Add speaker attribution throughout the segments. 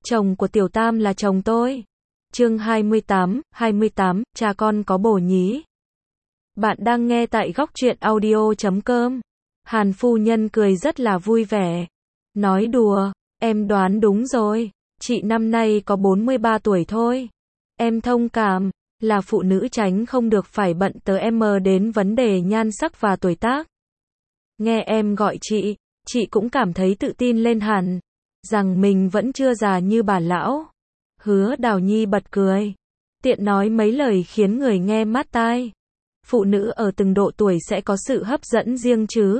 Speaker 1: Chồng của Tiểu Tam là chồng tôi. Chương 28, cha con có bồ nhí. Bạn đang nghe tại góc truyện audio.com. Hàn phu nhân cười rất là vui vẻ. Nói đùa, em đoán đúng rồi. Chị năm nay có 43 tuổi thôi. Em thông cảm, là phụ nữ tránh không được phải bận tới em đến vấn đề nhan sắc và tuổi tác. Nghe em gọi chị cũng cảm thấy tự tin lên hẳn, rằng mình vẫn chưa già như bà lão. Hứa Đào Nhi bật cười, tiện nói mấy lời khiến người nghe mát tai. Phụ nữ ở từng độ tuổi sẽ có sự hấp dẫn riêng chứ.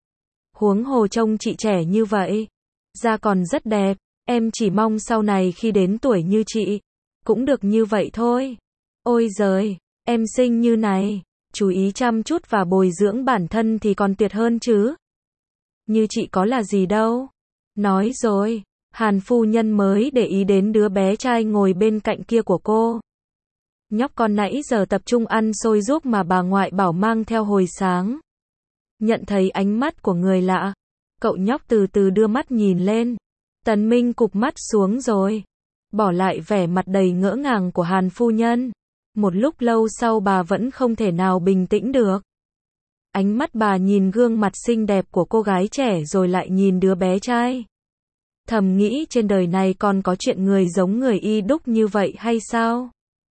Speaker 1: Huống hồ trông chị trẻ như vậy, da còn rất đẹp, em chỉ mong sau này khi đến tuổi như chị, cũng được như vậy thôi. Ôi giời, em xinh như này, chú ý chăm chút và bồi dưỡng bản thân thì còn tuyệt hơn chứ. Như chị có là gì đâu. Nói rồi, Hàn phu nhân mới để ý đến đứa bé trai ngồi bên cạnh kia của cô. Nhóc con nãy giờ tập trung ăn xôi ruốc mà bà ngoại bảo mang theo hồi sáng. Nhận thấy ánh mắt của người lạ, cậu nhóc từ từ đưa mắt nhìn lên. Tần Minh cụp mắt xuống rồi, bỏ lại vẻ mặt đầy ngỡ ngàng của Hàn phu nhân. Một lúc lâu sau bà vẫn không thể nào bình tĩnh được. Ánh mắt bà nhìn gương mặt xinh đẹp của cô gái trẻ rồi lại nhìn đứa bé trai. Thầm nghĩ trên đời này còn có chuyện người giống người y đúc như vậy hay sao?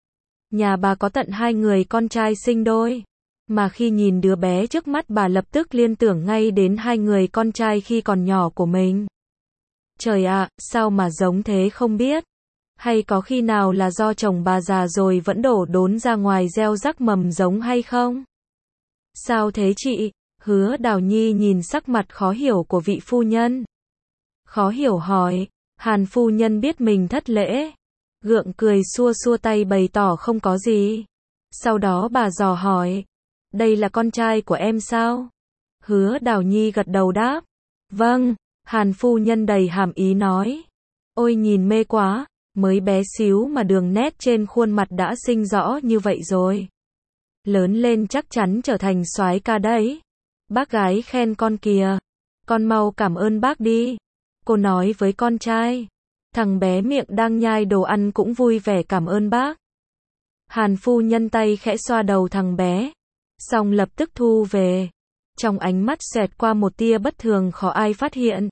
Speaker 1: Nhà bà có tận 2 người con trai sinh đôi. Mà khi nhìn đứa bé trước mắt bà lập tức liên tưởng ngay đến 2 người con trai khi còn nhỏ của mình. Trời ạ, sao mà giống thế không biết? Hay có khi nào là do chồng bà già rồi vẫn đổ đốn ra ngoài gieo rắc mầm giống hay không? Sao thế chị? Hứa Đào Nhi nhìn sắc mặt khó hiểu của vị phu nhân. Khó hiểu hỏi, Hàn phu nhân biết mình thất lễ. Gượng cười xua xua tay bày tỏ không có gì. Sau đó bà dò hỏi, đây là con trai của em sao? Hứa Đào Nhi gật đầu đáp. Vâng, Hàn phu nhân đầy hàm ý nói. Ôi nhìn mê quá, mới bé xíu mà đường nét trên khuôn mặt đã xinh rõ như vậy rồi. Lớn lên chắc chắn trở thành soái ca đấy. Bác gái khen con kìa. Con mau cảm ơn bác đi. Cô nói với con trai. Thằng bé miệng đang nhai đồ ăn cũng vui vẻ cảm ơn bác. Hàn phu nhân tay khẽ xoa đầu thằng bé. Xong lập tức thu về. Trong ánh mắt xẹt qua một tia bất thường khó ai phát hiện.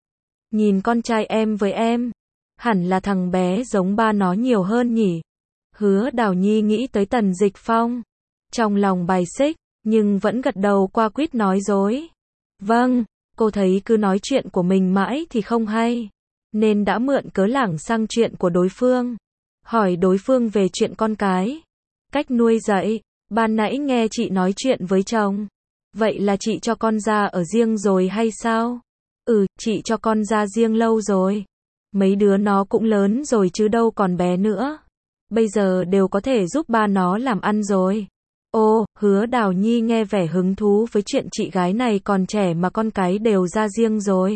Speaker 1: Nhìn con trai em với em. Hẳn là thằng bé giống ba nó nhiều hơn nhỉ. Hứa Đào Nhi nghĩ tới Tần Dịch Phong. Trong lòng bài xích, nhưng vẫn gật đầu qua quýt nói dối. Vâng, cô thấy cứ nói chuyện của mình mãi thì không hay. Nên đã mượn cớ lảng sang chuyện của đối phương. Hỏi đối phương về chuyện con cái. Cách nuôi dạy, ban nãy nghe chị nói chuyện với chồng. Vậy là chị cho con ra ở riêng rồi hay sao? Ừ, chị cho con ra riêng lâu rồi. Mấy đứa nó cũng lớn rồi chứ đâu còn bé nữa. Bây giờ đều có thể giúp ba nó làm ăn rồi. Ô, Hứa Đào Nhi nghe vẻ hứng thú với chuyện chị gái này còn trẻ mà con cái đều ra riêng rồi.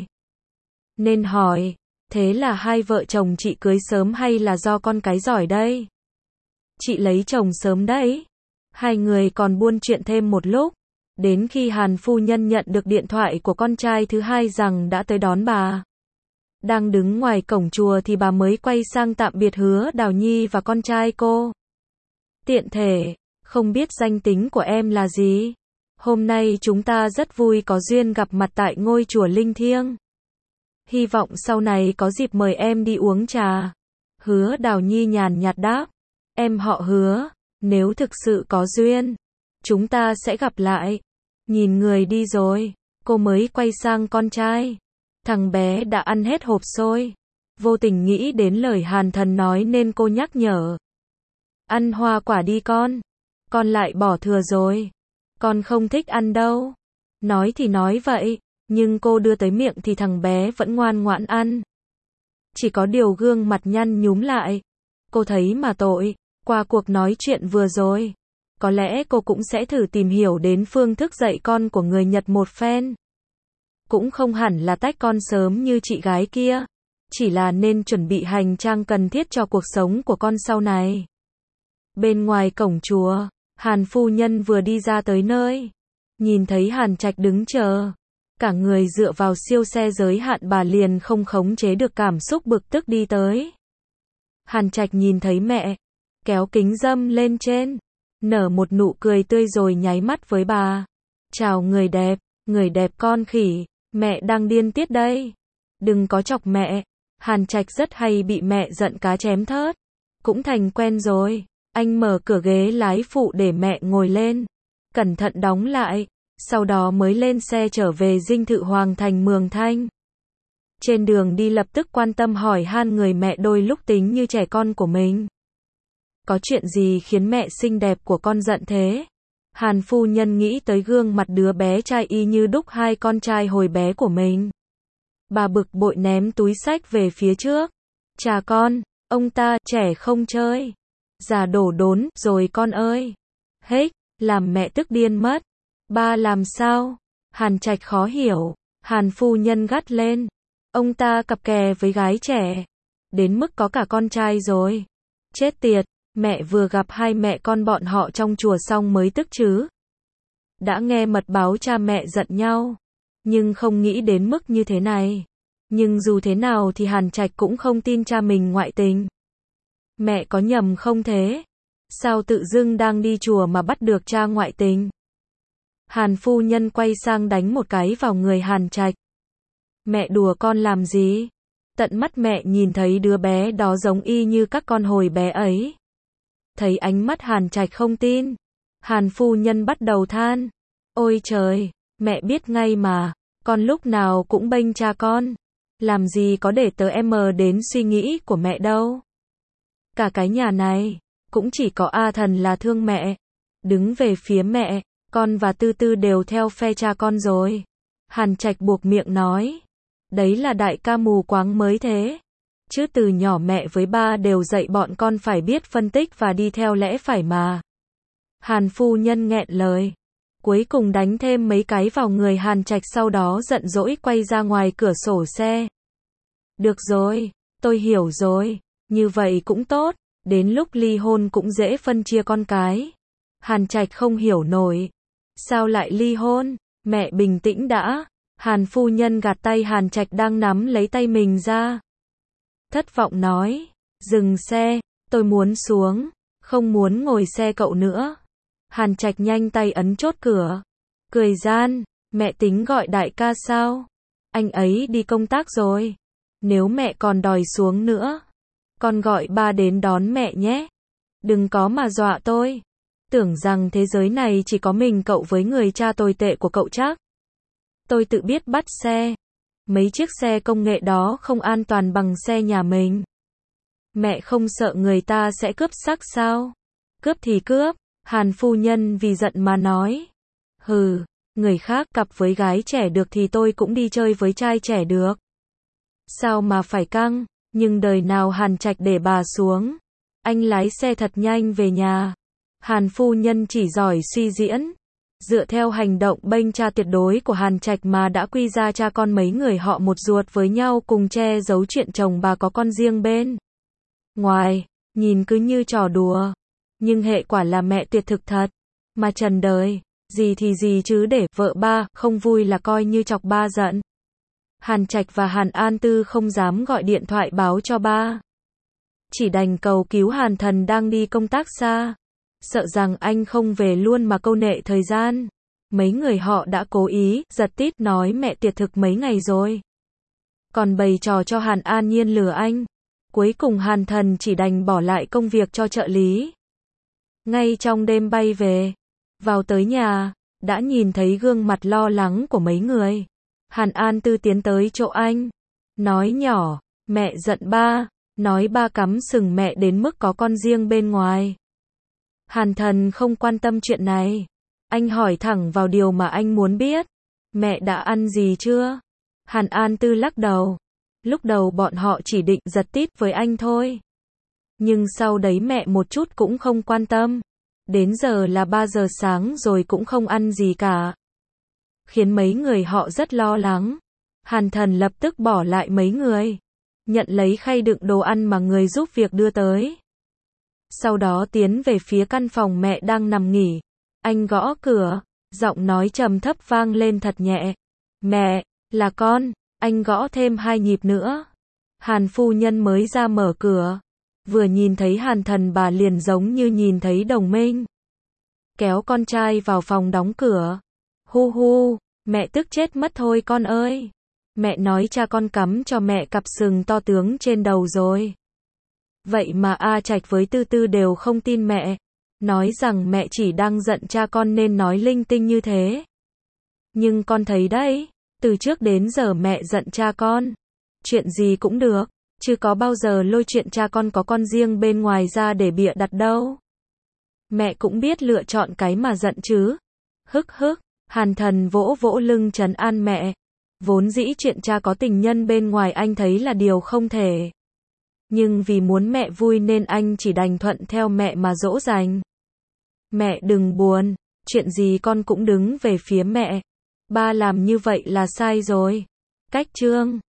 Speaker 1: Nên hỏi, thế là hai vợ chồng chị cưới sớm hay là do con cái giỏi đây? Chị lấy chồng sớm đấy. Hai người còn buôn chuyện thêm một lúc. Đến khi Hàn phu nhân nhận được điện thoại của con trai thứ hai rằng đã tới đón bà. Đang đứng ngoài cổng chùa thì bà mới quay sang tạm biệt Hứa Đào Nhi và con trai cô. Tiện thể, không biết danh tính của em là gì? Hôm nay chúng ta rất vui có duyên gặp mặt tại ngôi chùa linh thiêng. Hy vọng sau này có dịp mời em đi uống trà. Hứa Đào Nhi nhàn nhạt đáp. Em họ Hứa, nếu thực sự có duyên, chúng ta sẽ gặp lại. Nhìn người đi rồi, cô mới quay sang con trai. Thằng bé đã ăn hết hộp xôi. Vô tình nghĩ đến lời Hàn Thần nói nên cô nhắc nhở. Ăn hoa quả đi con lại bỏ thừa rồi. Con không thích ăn đâu. Nói thì nói vậy, nhưng cô đưa tới miệng thì thằng bé vẫn ngoan ngoãn ăn. Chỉ có điều gương mặt nhăn nhúm lại. Cô thấy mà tội, qua cuộc nói chuyện vừa rồi. Có lẽ cô cũng sẽ thử tìm hiểu đến phương thức dạy con của người Nhật một phen. Cũng không hẳn là tách con sớm như chị gái kia. Chỉ là nên chuẩn bị hành trang cần thiết cho cuộc sống của con sau này. Bên ngoài cổng chùa, Hàn phu nhân vừa đi ra tới nơi. Nhìn thấy Hàn Trạch đứng chờ. Cả người dựa vào siêu xe giới hạn bà liền không khống chế được cảm xúc bực tức đi tới. Hàn Trạch nhìn thấy mẹ, kéo kính râm lên trên, nở một nụ cười tươi rồi nháy mắt với bà. Chào người đẹp con khỉ, mẹ đang điên tiết đây. Đừng có chọc mẹ. Hàn Trạch rất hay bị mẹ giận cá chém thớt. Cũng thành quen rồi. Anh mở cửa ghế lái phụ để mẹ ngồi lên. Cẩn thận đóng lại. Sau đó mới lên xe trở về dinh thự Hoàng thành Mường Thanh. Trên đường đi lập tức quan tâm hỏi han người mẹ đôi lúc tính như trẻ con của mình. Có chuyện gì khiến mẹ xinh đẹp của con giận thế? Hàn phu nhân nghĩ tới gương mặt đứa bé trai y như đúc hai con trai hồi bé của mình. Bà bực bội ném túi xách về phía trước. Chà con, ông ta trẻ không chơi. Già đổ đốn rồi con ơi. Hếch, làm mẹ tức điên mất. Ba làm sao? Hàn Trạch khó hiểu. Hàn phu nhân gắt lên. Ông ta cặp kè với gái trẻ. Đến mức có cả con trai rồi. Chết tiệt, mẹ vừa gặp hai mẹ con bọn họ trong chùa xong mới tức chứ. Đã nghe mật báo cha mẹ giận nhau. Nhưng không nghĩ đến mức như thế này. Nhưng dù thế nào thì Hàn Trạch cũng không tin cha mình ngoại tình. Mẹ có nhầm không thế? Sao tự dưng đang đi chùa mà bắt được cha ngoại tình? Hàn phu nhân quay sang đánh một cái vào người Hàn Trạch. Mẹ đùa con làm gì? Tận mắt mẹ nhìn thấy đứa bé đó giống y như các con hồi bé ấy. Thấy ánh mắt Hàn Trạch không tin. Hàn phu nhân bắt đầu than. Ôi trời, mẹ biết ngay mà, con lúc nào cũng bênh cha con. Làm gì có để tớ em đến suy nghĩ của mẹ đâu. Cả cái nhà này, cũng chỉ có A Thần là thương mẹ. Đứng về phía mẹ, con và Tư Tư đều theo phe cha con rồi. Hàn Trạch buộc miệng nói. Đấy là đại ca mù quáng mới thế. Chứ từ nhỏ mẹ với ba đều dạy bọn con phải biết phân tích và đi theo lẽ phải mà. Hàn phu nhân nghẹn lời. Cuối cùng đánh thêm mấy cái vào người Hàn Trạch sau đó giận dỗi quay ra ngoài cửa sổ xe. Được rồi, tôi hiểu rồi. Như vậy cũng tốt. Đến lúc ly hôn cũng dễ phân chia con cái. Hàn Trạch không hiểu nổi. Sao lại ly hôn? Mẹ bình tĩnh đã. Hàn phu nhân gạt tay Hàn Trạch đang nắm lấy tay mình ra. Thất vọng nói. Dừng xe, tôi muốn xuống. Không muốn ngồi xe cậu nữa. Hàn Trạch nhanh tay ấn chốt cửa. Cười gian, mẹ tính gọi đại ca sao? Anh ấy đi công tác rồi. Nếu mẹ còn đòi xuống nữa, con gọi ba đến đón mẹ nhé. Đừng có mà dọa tôi. Tưởng rằng thế giới này chỉ có mình cậu với người cha tồi tệ của cậu chắc. Tôi tự biết bắt xe. Mấy chiếc xe công nghệ đó không an toàn bằng xe nhà mình. Mẹ không sợ người ta sẽ cướp xác sao? Cướp thì cướp. Hàn phu nhân vì giận mà nói. Hừ, người khác cặp với gái trẻ được thì tôi cũng đi chơi với trai trẻ được. Sao mà phải căng? Nhưng đời nào Hàn Trạch để bà xuống. Anh lái xe thật nhanh về nhà. Hàn phu nhân chỉ giỏi suy diễn. Dựa theo hành động bênh cha tuyệt đối của Hàn Trạch mà đã quy ra cha con mấy người họ một ruột với nhau cùng che giấu chuyện chồng bà có con riêng bên ngoài, nhìn cứ như trò đùa. Nhưng hệ quả là mẹ tuyệt thực thật. Mà trần đời, gì thì gì chứ để vợ ba không vui là coi như chọc ba giận. Hàn Trạch và Hàn An Tư không dám gọi điện thoại báo cho ba. Chỉ đành cầu cứu Hàn Thần đang đi công tác xa. Sợ rằng anh không về luôn mà câu nệ thời gian. Mấy người họ đã cố ý, giật tít nói mẹ tuyệt thực mấy ngày rồi. Còn bày trò cho Hàn An Nhiên lừa anh. Cuối cùng Hàn Thần chỉ đành bỏ lại công việc cho trợ lý. Ngay trong đêm bay về, vào tới nhà, đã nhìn thấy gương mặt lo lắng của mấy người. Hàn An Tư tiến tới chỗ anh, nói nhỏ, mẹ giận ba, nói ba cắm sừng mẹ đến mức có con riêng bên ngoài. Hàn Thần không quan tâm chuyện này, anh hỏi thẳng vào điều mà anh muốn biết. Mẹ đã ăn gì chưa? Hàn An Tư lắc đầu. Lúc đầu bọn họ chỉ định giật tít với anh thôi. Nhưng sau đấy mẹ một chút cũng không quan tâm. Đến giờ là 3 giờ sáng rồi cũng không ăn gì cả. Khiến mấy người họ rất lo lắng. Hàn Thần lập tức bỏ lại mấy người. Nhận lấy khay đựng đồ ăn mà người giúp việc đưa tới. Sau đó tiến về phía căn phòng mẹ đang nằm nghỉ. Anh gõ cửa. Giọng nói trầm thấp vang lên thật nhẹ. Mẹ, là con. Anh gõ thêm 2 nhịp nữa. Hàn phu nhân mới ra mở cửa. Vừa nhìn thấy Hàn Thần bà liền giống như nhìn thấy đồng minh. Kéo con trai vào phòng đóng cửa. Hu hu, mẹ tức chết mất thôi con ơi. Mẹ nói cha con cắm cho mẹ cặp sừng to tướng trên đầu rồi. Vậy mà A Trạch với Tư Tư đều không tin mẹ. Nói rằng mẹ chỉ đang giận cha con nên nói linh tinh như thế. Nhưng con thấy đấy, từ trước đến giờ mẹ giận cha con. Chuyện gì cũng được, chứ có bao giờ lôi chuyện cha con có con riêng bên ngoài ra để bịa đặt đâu. Mẹ cũng biết lựa chọn cái mà giận chứ. Hức hức, Hàn Thần vỗ vỗ lưng trấn an mẹ. Vốn dĩ chuyện cha có tình nhân bên ngoài anh thấy là điều không thể. Nhưng vì muốn mẹ vui nên anh chỉ đành thuận theo mẹ mà dỗ dành. Mẹ đừng buồn, chuyện gì con cũng đứng về phía mẹ. Ba làm như vậy là sai rồi. Cách chương